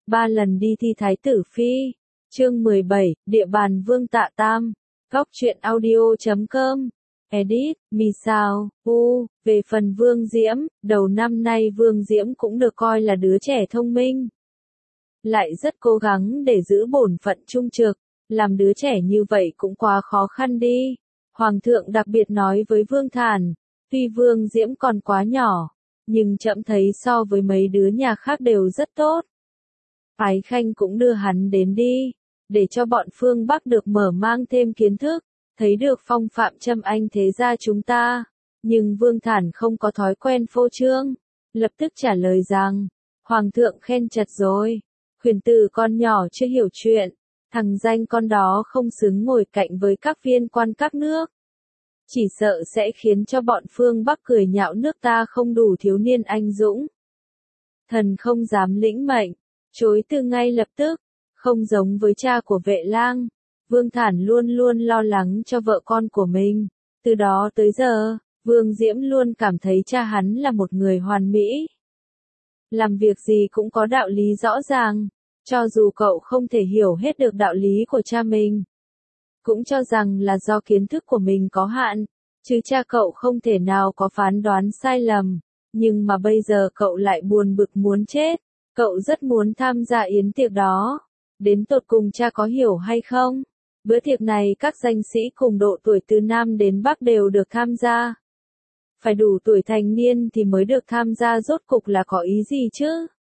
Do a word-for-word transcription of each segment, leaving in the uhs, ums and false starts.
Ba lần đi thi thái tử phi. Chương mười bảy, địa bàn Vương Tạ Tam. Góc truyện audio chấm com. Edit, Misao, U. Về phần Vương Diễm, đầu năm nay Vương Diễm cũng được coi là đứa trẻ thông minh. Lại rất cố gắng để giữ bổn phận trung trực, làm đứa trẻ như vậy cũng quá khó khăn đi. Hoàng thượng đặc biệt nói với Vương Thản, tuy Vương Diễm còn quá nhỏ, nhưng trẫm thấy so với mấy đứa nhà khác đều rất tốt. Ái Khanh cũng đưa hắn đến đi, để cho bọn phương Bắc được mở mang thêm kiến thức, thấy được phong phạm trâm anh thế gia chúng ta. Nhưng Vương Thản không có thói quen phô trương, lập tức trả lời rằng, Hoàng thượng khen chật rồi, khuyển tử con nhỏ chưa hiểu chuyện, thằng danh con đó không xứng ngồi cạnh với các viên quan các nước. Chỉ sợ sẽ khiến cho bọn phương Bắc cười nhạo nước ta không đủ thiếu niên anh dũng. Thần không dám lĩnh mệnh, chối từ ngay lập tức, không giống với cha của Vệ Lang. Vương Thản luôn luôn lo lắng cho vợ con của mình. Từ đó tới giờ, Vương Diễm luôn cảm thấy cha hắn là một người hoàn mỹ. Làm việc gì cũng có đạo lý rõ ràng, cho dù cậu không thể hiểu hết được đạo lý của cha mình. Cũng cho rằng là do kiến thức của mình có hạn, chứ cha cậu không thể nào có phán đoán sai lầm. Nhưng mà bây giờ cậu lại buồn bực muốn chết, cậu rất muốn tham gia yến tiệc đó. Đến tột cùng cha có hiểu hay không? Bữa tiệc này các danh sĩ cùng độ tuổi từ Nam đến Bắc đều được tham gia. Phải đủ tuổi thành niên thì mới được tham gia, rốt cục là có ý gì chứ?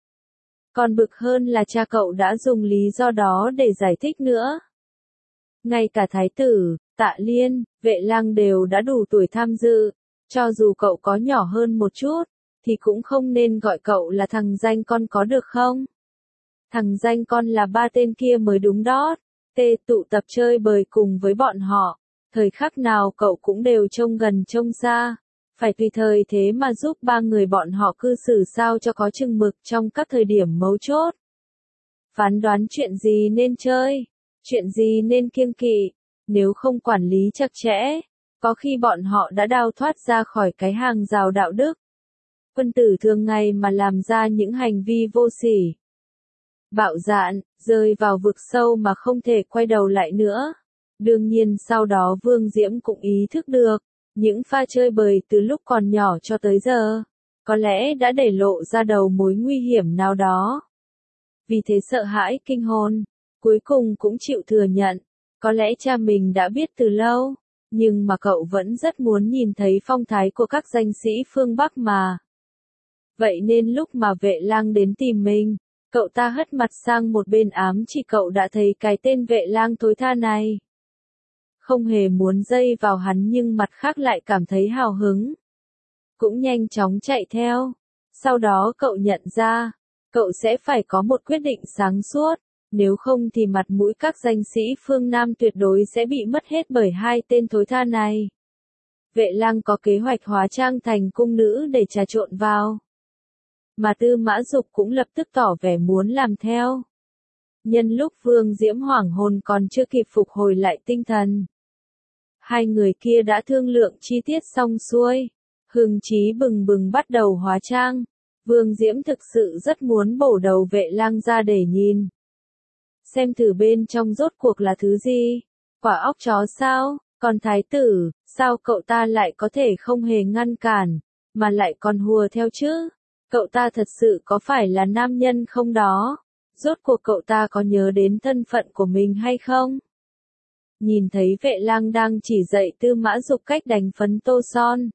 Còn bực hơn là cha cậu đã dùng lý do đó để giải thích nữa. Ngay cả Thái tử, Tạ Liên, Vệ Lang đều đã đủ tuổi tham dự, cho dù cậu có nhỏ hơn một chút, thì cũng không nên gọi cậu là thằng danh con có được không? Thằng danh con là ba tên kia mới đúng đó. Tê tụ tập chơi bời cùng với bọn họ, thời khắc nào cậu cũng đều trông gần trông xa, phải tùy thời thế mà giúp ba người bọn họ cư xử sao cho có chừng mực trong các thời điểm mấu chốt. Phán đoán chuyện gì nên chơi, chuyện gì nên kiêng kỵ, nếu không quản lý chặt chẽ, có khi bọn họ đã đào thoát ra khỏi cái hàng rào đạo đức. Quân tử thường ngày mà làm ra những hành vi vô sỉ, bạo dạn, rơi vào vực sâu mà không thể quay đầu lại nữa. Đương nhiên sau đó Vương Diễm cũng ý thức được, những pha chơi bời từ lúc còn nhỏ cho tới giờ, có lẽ đã để lộ ra đầu mối nguy hiểm nào đó. Vì thế sợ hãi kinh hồn, cuối cùng cũng chịu thừa nhận, có lẽ cha mình đã biết từ lâu, nhưng mà cậu vẫn rất muốn nhìn thấy phong thái của các danh sĩ phương Bắc mà. Vậy nên lúc mà Vệ Lang đến tìm mình, cậu ta hất mặt sang một bên ám chỉ cậu đã thấy cái tên Vệ Lang thối tha này. Không hề muốn dây vào hắn nhưng mặt khác lại cảm thấy hào hứng. Cũng nhanh chóng chạy theo. Sau đó cậu nhận ra, cậu sẽ phải có một quyết định sáng suốt, nếu không thì mặt mũi các danh sĩ phương Nam tuyệt đối sẽ bị mất hết bởi hai tên thối tha này. Vệ Lang có kế hoạch hóa trang thành cung nữ để trà trộn vào. Mà Tư Mã Dục cũng lập tức tỏ vẻ muốn làm theo. Nhân lúc Vương Diễm hoảng hồn còn chưa kịp phục hồi lại tinh thần, hai người kia đã thương lượng chi tiết xong xuôi, hưng chí bừng bừng bắt đầu hóa trang. Vương Diễm thực sự rất muốn bổ đầu Vệ Lang ra để nhìn, xem thử bên trong rốt cuộc là thứ gì, quả óc chó sao? Còn Thái tử, sao cậu ta lại có thể không hề ngăn cản, mà lại còn hùa theo chứ? Cậu ta thật sự có phải là nam nhân không đó? Rốt cuộc cậu ta có nhớ đến thân phận của mình hay không? Nhìn thấy Vệ Lang đang chỉ dạy Tư Mã Dục cách đánh phấn tô son,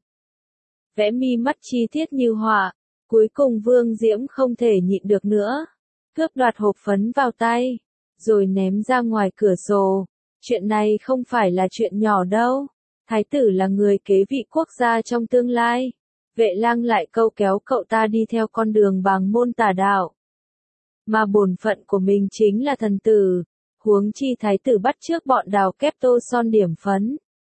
vẽ mi mắt chi tiết như họa, cuối cùng Vương Diễm không thể nhịn được nữa, cướp đoạt hộp phấn vào tay, rồi ném ra ngoài cửa sổ. Chuyện này không phải là chuyện nhỏ đâu. Thái tử là người kế vị quốc gia trong tương lai. Vệ Lang lại câu kéo cậu ta đi theo con đường bàng môn tà đạo. Mà bổn phận của mình chính là thần tử, huống chi thái tử bắt chước bọn đào kép tô son điểm phấn.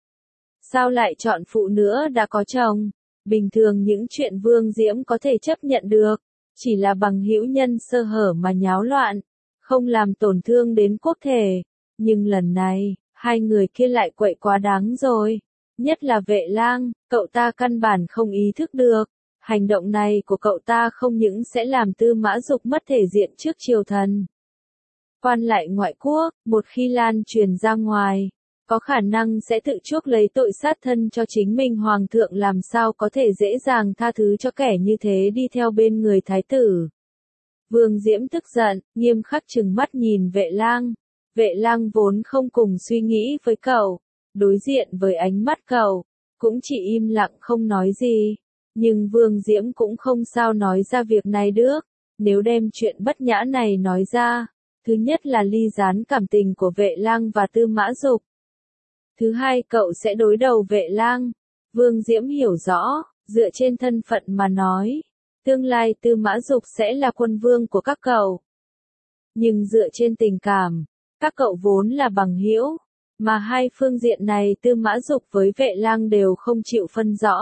Sao lại chọn phụ nữa đã có chồng? Bình thường những chuyện Vương Diễm có thể chấp nhận được, chỉ là bằng hữu nhân sơ hở mà nháo loạn, không làm tổn thương đến quốc thể. Nhưng lần này, hai người kia lại quậy quá đáng rồi. Nhất là Vệ Lang, cậu ta căn bản không ý thức được, Hành động này của cậu ta không những sẽ làm Tư Mã Dục mất thể diện trước triều thần, quan lại ngoại quốc, một khi lan truyền ra ngoài, có khả năng sẽ tự chuốc lấy tội sát thân cho chính mình. Hoàng thượng làm sao có thể dễ dàng tha thứ cho kẻ như thế đi theo bên người thái tử. Vương Diễm tức giận, nghiêm khắc trừng mắt nhìn Vệ Lang. Vệ Lang vốn không cùng suy nghĩ với cậu, đối diện với ánh mắt cậu, cũng chỉ im lặng không nói gì. Nhưng Vương Diễm cũng không sao nói ra việc này được, nếu đem chuyện bất nhã này nói ra, thứ nhất là ly gián cảm tình của Vệ Lang và Tư Mã Dục. Thứ hai cậu sẽ đối đầu Vệ Lang. Vương Diễm hiểu rõ, dựa trên thân phận mà nói, tương lai Tư Mã Dục sẽ là quân vương của các cậu. Nhưng dựa trên tình cảm, các cậu vốn là bằng hữu, mà hai phương diện này Tư Mã Dục với Vệ Lang đều không chịu phân rõ.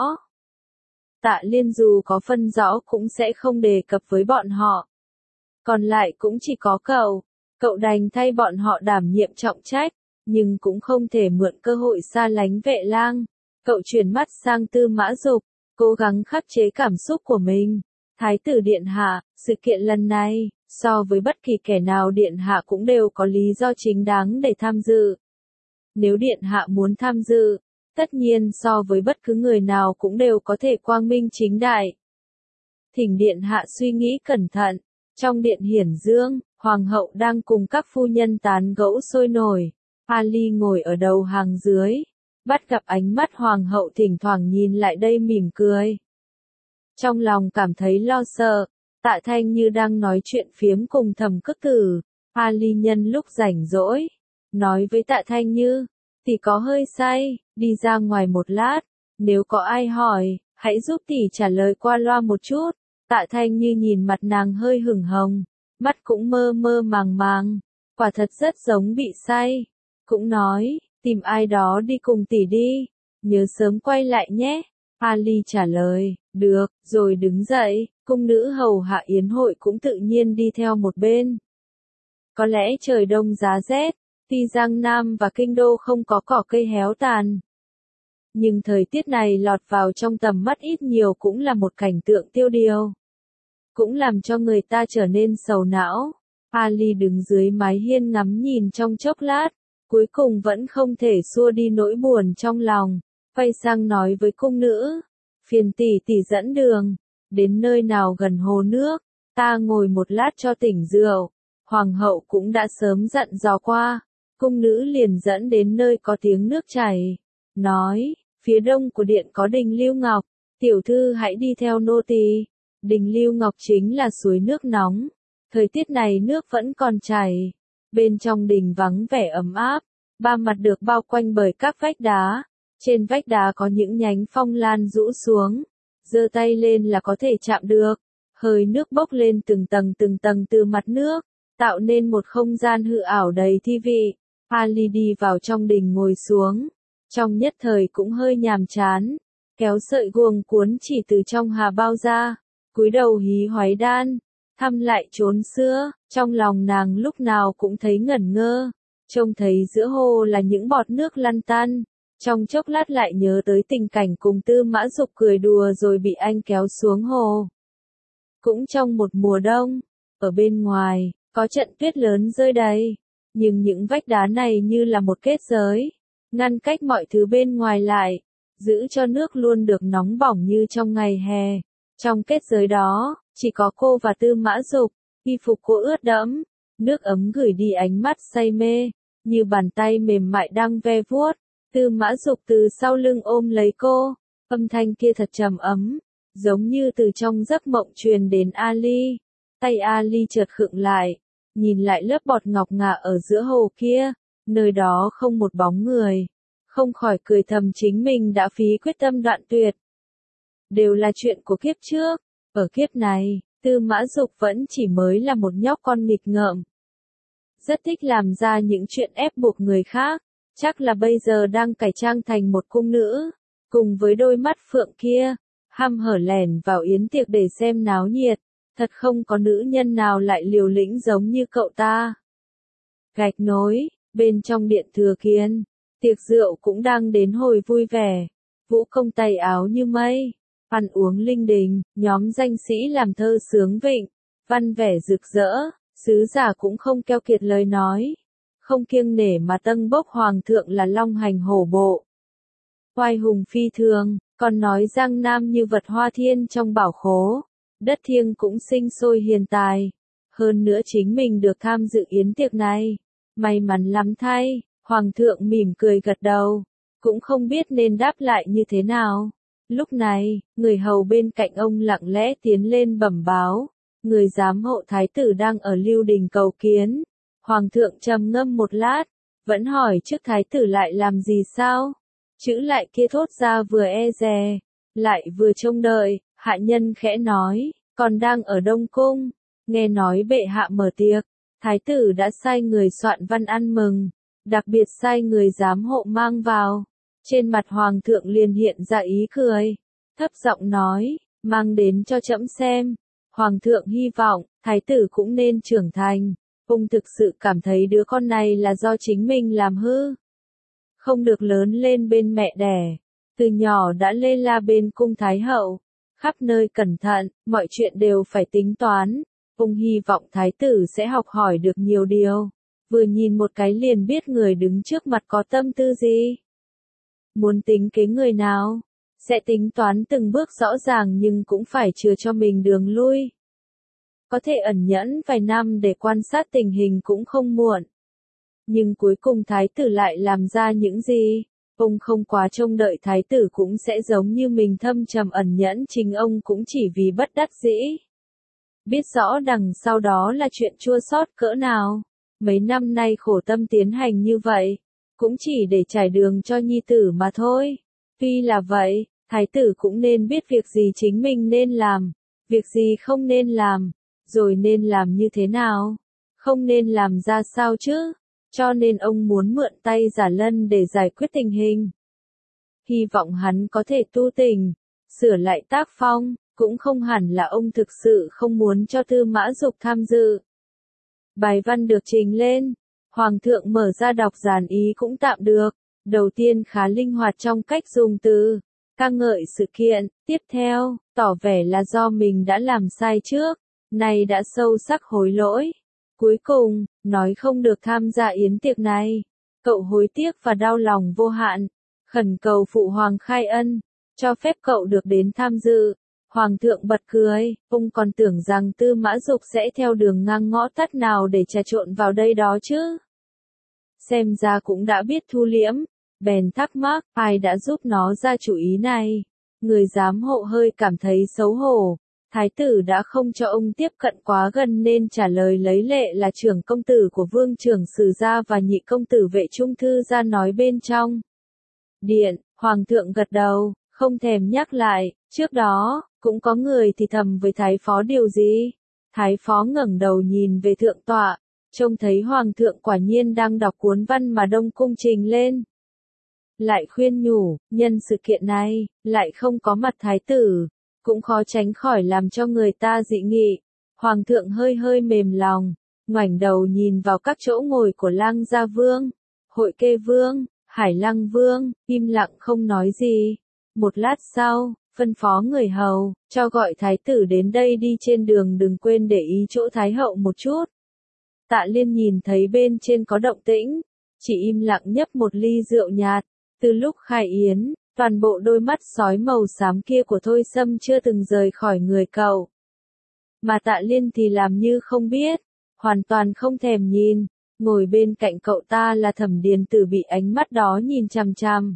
Tạ Liên dù có phân rõ cũng sẽ không đề cập với bọn họ. Còn lại cũng chỉ có cậu, cậu đành thay bọn họ đảm nhiệm trọng trách, nhưng cũng không thể mượn cơ hội xa lánh Vệ Lang. Cậu chuyển mắt sang Tư Mã Dục, cố gắng khắc chế cảm xúc của mình. Thái tử điện hạ, sự kiện lần này, so với bất kỳ kẻ nào điện hạ cũng đều có lý do chính đáng để tham dự. Nếu điện hạ muốn tham dự, tất nhiên so với bất cứ người nào cũng đều có thể quang minh chính đại. Thỉnh điện hạ suy nghĩ cẩn thận. Trong điện hiển dương, hoàng hậu đang cùng các phu nhân tán gẫu sôi nổi. Ali ngồi ở đầu hàng dưới, bắt gặp ánh mắt hoàng hậu thỉnh thoảng nhìn lại đây mỉm cười. Trong lòng cảm thấy lo sợ, Tạ Thanh Như đang nói chuyện phiếm cùng Thẩm Cức Tử. Ali nhân lúc rảnh rỗi, nói với Tạ Thanh Như, tỷ có hơi say, đi ra ngoài một lát, nếu có ai hỏi, hãy giúp tỷ trả lời qua loa một chút. Tạ Thanh Như nhìn mặt nàng hơi hửng hồng, mắt cũng mơ mơ màng màng, quả thật rất giống bị say. Cũng nói, tìm ai đó đi cùng tỷ đi, nhớ sớm quay lại nhé. Ali trả lời, được, rồi đứng dậy, cung nữ hầu hạ yến hội cũng tự nhiên đi theo một bên. Có lẽ trời đông giá rét, tuy Giang Nam và Kinh Đô không có cỏ cây héo tàn, nhưng thời tiết này lọt vào trong tầm mắt ít nhiều cũng là một cảnh tượng tiêu điều, cũng làm cho người ta trở nên sầu não. Ali đứng dưới mái hiên ngắm nhìn trong chốc lát, cuối cùng vẫn không thể xua đi nỗi buồn trong lòng, quay sang nói với cung nữ, phiền tỷ tỷ dẫn đường, đến nơi nào gần hồ nước, ta ngồi một lát cho tỉnh rượu. Hoàng hậu cũng đã sớm dặn dò qua, cung nữ liền dẫn đến nơi có tiếng nước chảy, nói, phía đông của điện có đình Lưu Ngọc, tiểu thư hãy đi theo nô tỳ. Đình Lưu Ngọc chính là suối nước nóng, thời tiết này nước vẫn còn chảy, bên trong đình vắng vẻ ấm áp, ba mặt được bao quanh bởi các vách đá, trên vách đá có những nhánh phong lan rũ xuống, giơ tay lên là có thể chạm được, hơi nước bốc lên từng tầng từng tầng từ mặt nước, tạo nên một không gian hư ảo đầy thi vị. Ali đi vào trong đình ngồi xuống, trong nhất thời cũng hơi nhàm chán, kéo sợi guồng cuốn chỉ từ trong hà bao ra, cúi đầu hí hoáy đan, thăm lại chốn xưa, trong lòng nàng lúc nào cũng thấy ngẩn ngơ, trông thấy giữa hồ là những bọt nước lăn tăn, trong chốc lát lại nhớ tới tình cảnh cùng Tư Mã Dục cười đùa rồi bị anh kéo xuống hồ. Cũng trong một mùa đông, ở bên ngoài, có trận tuyết lớn rơi đầy, nhưng những vách đá này như là một kết giới, ngăn cách mọi thứ bên ngoài lại, giữ cho nước luôn được nóng bỏng như trong ngày hè. Trong kết giới đó, chỉ có cô và Tư Mã Dục, y phục cô ướt đẫm, nước ấm gửi đi ánh mắt say mê, như bàn tay mềm mại đang ve vuốt. Tư Mã Dục từ sau lưng ôm lấy cô, âm thanh kia thật trầm ấm, giống như từ trong giấc mộng truyền đến Ali. Tay Ali chợt khựng lại, nhìn lại lớp bọt ngọc ngà ở giữa hồ kia, nơi đó không một bóng người, không khỏi cười thầm chính mình đã phí quyết tâm đoạn tuyệt. Đều là chuyện của kiếp trước, ở kiếp này, Tư Mã Dục vẫn chỉ mới là một nhóc con nghịch ngợm. Rất thích làm ra những chuyện ép buộc người khác, chắc là bây giờ đang cải trang thành một cung nữ, cùng với đôi mắt phượng kia, hăm hở lẻn vào yến tiệc để xem náo nhiệt, thật không có nữ nhân nào lại liều lĩnh giống như cậu ta. Gạch nối, bên trong điện Thừa Kiên, tiệc rượu cũng đang đến hồi vui vẻ, Vũ Công tay áo như mây, ăn uống linh đình, nhóm danh sĩ làm thơ sướng vịnh, văn vẻ rực rỡ, sứ giả cũng không keo kiệt lời nói, không kiêng nể mà tâng bốc hoàng thượng là long hành hổ bộ. Oai hùng phi thường, còn nói Giang Nam như vật hoa thiên trong bảo khố, đất thiêng cũng sinh sôi hiền tài. Hơn nữa chính mình được tham dự yến tiệc này, may mắn lắm thay. Hoàng thượng mỉm cười gật đầu, cũng không biết nên đáp lại như thế nào. Lúc này, người hầu bên cạnh ông lặng lẽ tiến lên bẩm báo, người giám hộ thái tử đang ở Lưu Đình cầu kiến. Hoàng thượng trầm ngâm một lát, vẫn hỏi trước thái tử lại làm gì sao? Chữ lại kia thốt ra vừa e dè, lại vừa trông đợi, hạ nhân khẽ nói, còn đang ở Đông Cung, nghe nói bệ hạ mở tiệc, thái tử đã sai người soạn văn ăn mừng, đặc biệt sai người giám hộ mang vào. Trên mặt hoàng thượng liền hiện ra ý cười, thấp giọng nói, mang đến cho trẫm xem. Hoàng thượng hy vọng, thái tử cũng nên trưởng thành. Ông thực sự cảm thấy đứa con này là do chính mình làm hư. Không được lớn lên bên mẹ đẻ. Từ nhỏ đã lê la bên cung thái hậu. Khắp nơi cẩn thận, mọi chuyện đều phải tính toán. Ông hy vọng thái tử sẽ học hỏi được nhiều điều. Vừa nhìn một cái liền biết người đứng trước mặt có tâm tư gì. Muốn tính kế người nào, sẽ tính toán từng bước rõ ràng nhưng cũng phải chừa cho mình đường lui. Có thể ẩn nhẫn vài năm để quan sát tình hình cũng không muộn. Nhưng cuối cùng thái tử lại làm ra những gì? Ông không quá trông đợi thái tử cũng sẽ giống như mình thâm trầm ẩn nhẫn, chính ông cũng chỉ vì bất đắc dĩ. Biết rõ đằng sau đó là chuyện chua xót cỡ nào. Mấy năm nay khổ tâm tiến hành như vậy, cũng chỉ để trải đường cho nhi tử mà thôi. Tuy là vậy, thái tử cũng nên biết việc gì chính mình nên làm, việc gì không nên làm, rồi nên làm như thế nào, không nên làm ra sao chứ. Cho nên ông muốn mượn tay Giả Lân để giải quyết tình hình. Hy vọng hắn có thể tu tình, sửa lại tác phong, cũng không hẳn là ông thực sự không muốn cho Tư Mã Dục tham dự. Bài văn được trình lên, Hoàng thượng mở ra đọc dàn ý cũng tạm được. Đầu tiên khá linh hoạt trong cách dùng từ, ca ngợi sự kiện, tiếp theo, tỏ vẻ là do mình đã làm sai trước, nay đã sâu sắc hối lỗi. Cuối cùng, nói không được tham gia yến tiệc này. Cậu hối tiếc và đau lòng vô hạn, khẩn cầu phụ hoàng khai ân, cho phép cậu được đến tham dự. Hoàng thượng bật cười, ông còn tưởng rằng Tư Mã Dục sẽ theo đường ngang ngõ tắt nào để trà trộn vào đây đó chứ. Xem ra cũng đã biết thu liễm, bèn thắc mắc, ai đã giúp nó ra chủ ý này. Người giám hộ hơi cảm thấy xấu hổ. Thái tử đã không cho ông tiếp cận quá gần nên trả lời lấy lệ là trưởng công tử của vương trưởng sử gia và nhị công tử vệ trung thư gia nói bên trong điện. Hoàng thượng gật đầu, không thèm nhắc lại, trước đó, cũng có người thì thầm với thái phó điều gì. Thái phó ngẩng đầu nhìn về thượng tọa, trông thấy hoàng thượng quả nhiên đang đọc cuốn văn mà Đông Cung trình lên. Lại khuyên nhủ, nhân sự kiện này, lại không có mặt thái tử, cũng khó tránh khỏi làm cho người ta dị nghị. Hoàng thượng hơi hơi mềm lòng, ngoảnh đầu nhìn vào các chỗ ngồi của Lang Gia Vương, Hội Kê Vương, Hải Lăng Vương, im lặng không nói gì. Một lát sau, phân phó người hầu, cho gọi thái tử đến đây đi, trên đường đừng quên để ý chỗ thái hậu một chút. Tạ Liên nhìn thấy bên trên có động tĩnh, chỉ im lặng nhấp một ly rượu nhạt. Từ lúc khai yến, toàn bộ đôi mắt sói màu xám kia của Thôi Sâm chưa từng rời khỏi người cậu. Mà Tạ Liên thì làm như không biết, hoàn toàn không thèm nhìn, ngồi bên cạnh cậu ta là Thẩm Điền Tử bị ánh mắt đó nhìn chằm chằm.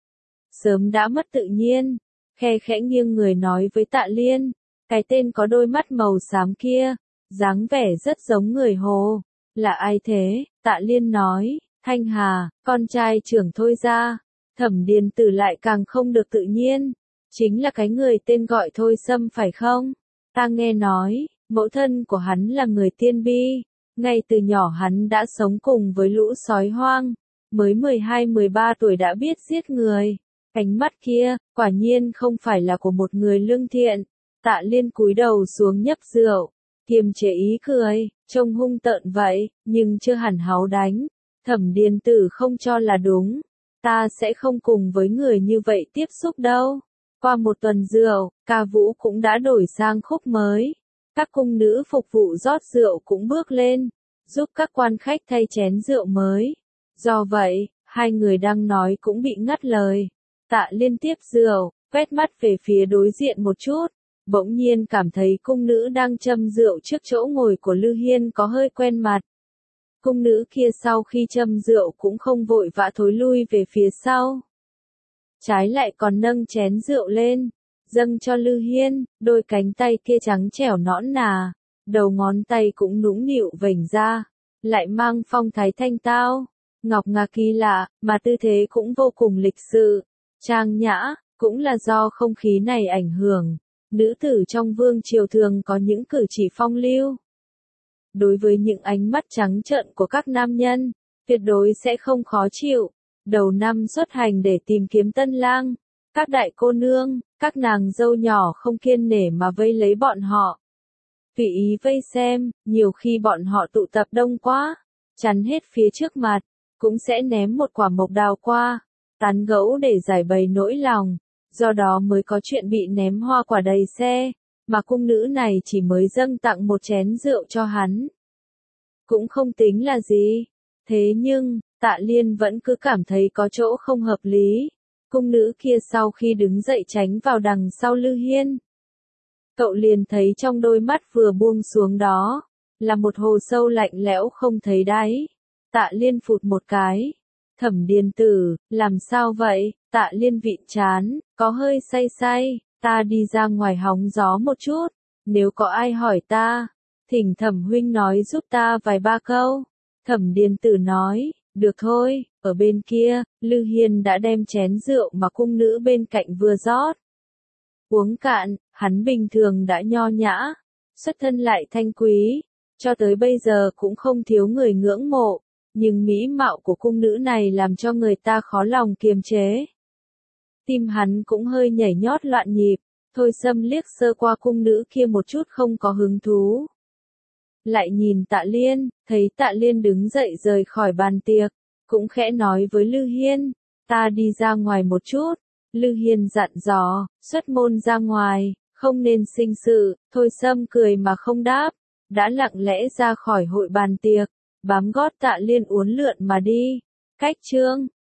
Sớm đã mất tự nhiên, khe khẽ nghiêng người nói với Tạ Liên, cái tên có đôi mắt màu xám kia, dáng vẻ rất giống người Hồ. Là ai thế? Tạ Liên nói, Thanh Hà, con trai trưởng Thôi gia. Thẩm Điền Tử lại càng không được tự nhiên, chính là cái người tên gọi Thôi Sâm phải không? Ta nghe nói, mẫu thân của hắn là người Tiên Bi, ngay từ nhỏ hắn đã sống cùng với lũ sói hoang, mới mười hai mười ba tuổi đã biết giết người. Ánh mắt kia, quả nhiên không phải là của một người lương thiện. Tạ Liên cúi đầu xuống nhấp rượu, kiềm chế ý cười, trông hung tợn vậy, nhưng chưa hẳn háu đánh. Thẩm Điền Tử không cho là đúng. Ta sẽ không cùng với người như vậy tiếp xúc đâu. Qua một tuần rượu, ca vũ cũng đã đổi sang khúc mới. Các cung nữ phục vụ rót rượu cũng bước lên, giúp các quan khách thay chén rượu mới. Do vậy, hai người đang nói cũng bị ngắt lời. Tạ Liên tiếp rượu, quét mắt về phía đối diện một chút, bỗng nhiên cảm thấy cung nữ đang châm rượu trước chỗ ngồi của Lư Hiên có hơi quen mặt. Cung nữ kia sau khi châm rượu cũng không vội vã thối lui về phía sau. Trái lại còn nâng chén rượu lên, dâng cho Lư Hiên, đôi cánh tay kia trắng trẻo nõn nà, đầu ngón tay cũng nũng nịu vểnh ra, lại mang phong thái thanh tao, ngọc ngà kỳ lạ, mà tư thế cũng vô cùng lịch sự, trang nhã, cũng là do không khí này ảnh hưởng. Nữ tử trong vương triều thường có những cử chỉ phong lưu. Đối với những ánh mắt trắng trợn của các nam nhân, tuyệt đối sẽ không khó chịu. Đầu năm xuất hành để tìm kiếm tân lang, các đại cô nương, các nàng dâu nhỏ không kiêng nể mà vây lấy bọn họ. Tùy ý vây xem, nhiều khi bọn họ tụ tập đông quá, chắn hết phía trước mặt, cũng sẽ ném một quả mộc đào qua, tán gẫu để giải bày nỗi lòng. Do đó mới có chuyện bị ném hoa quả đầy xe, mà cung nữ này chỉ mới dâng tặng một chén rượu cho hắn. Cũng không tính là gì. Thế nhưng, Tạ Liên vẫn cứ cảm thấy có chỗ không hợp lý. Cung nữ kia sau khi đứng dậy tránh vào đằng sau Lư Hiên. Cậu liền thấy trong đôi mắt vừa buông xuống đó, là một hồ sâu lạnh lẽo không thấy đáy. Tạ Liên phụt một cái. Thẩm Điền Tử, làm sao vậy? Tạ Liên vịn chán, có hơi say say, ta đi ra ngoài hóng gió một chút, nếu có ai hỏi ta, thỉnh Thẩm huynh nói giúp ta vài ba câu. Thẩm Điền Tử nói, được thôi. Ở bên kia, Lư Hiên đã đem chén rượu mà cung nữ bên cạnh vừa rót uống cạn, hắn bình thường đã nho nhã, xuất thân lại thanh quý, cho tới bây giờ cũng không thiếu người ngưỡng mộ. Nhưng mỹ mạo của cung nữ này làm cho người ta khó lòng kiềm chế. Tim hắn cũng hơi nhảy nhót loạn nhịp, Thôi Sâm liếc sơ qua cung nữ kia một chút không có hứng thú. Lại nhìn Tạ Liên, thấy Tạ Liên đứng dậy rời khỏi bàn tiệc, cũng khẽ nói với Lư Hiên, ta đi ra ngoài một chút. Lư Hiên dặn dò, xuất môn ra ngoài, không nên sinh sự. Thôi Sâm cười mà không đáp, đã lặng lẽ ra khỏi hội bàn tiệc, bám gót Tạ Liên uốn lượn mà đi. Cách chương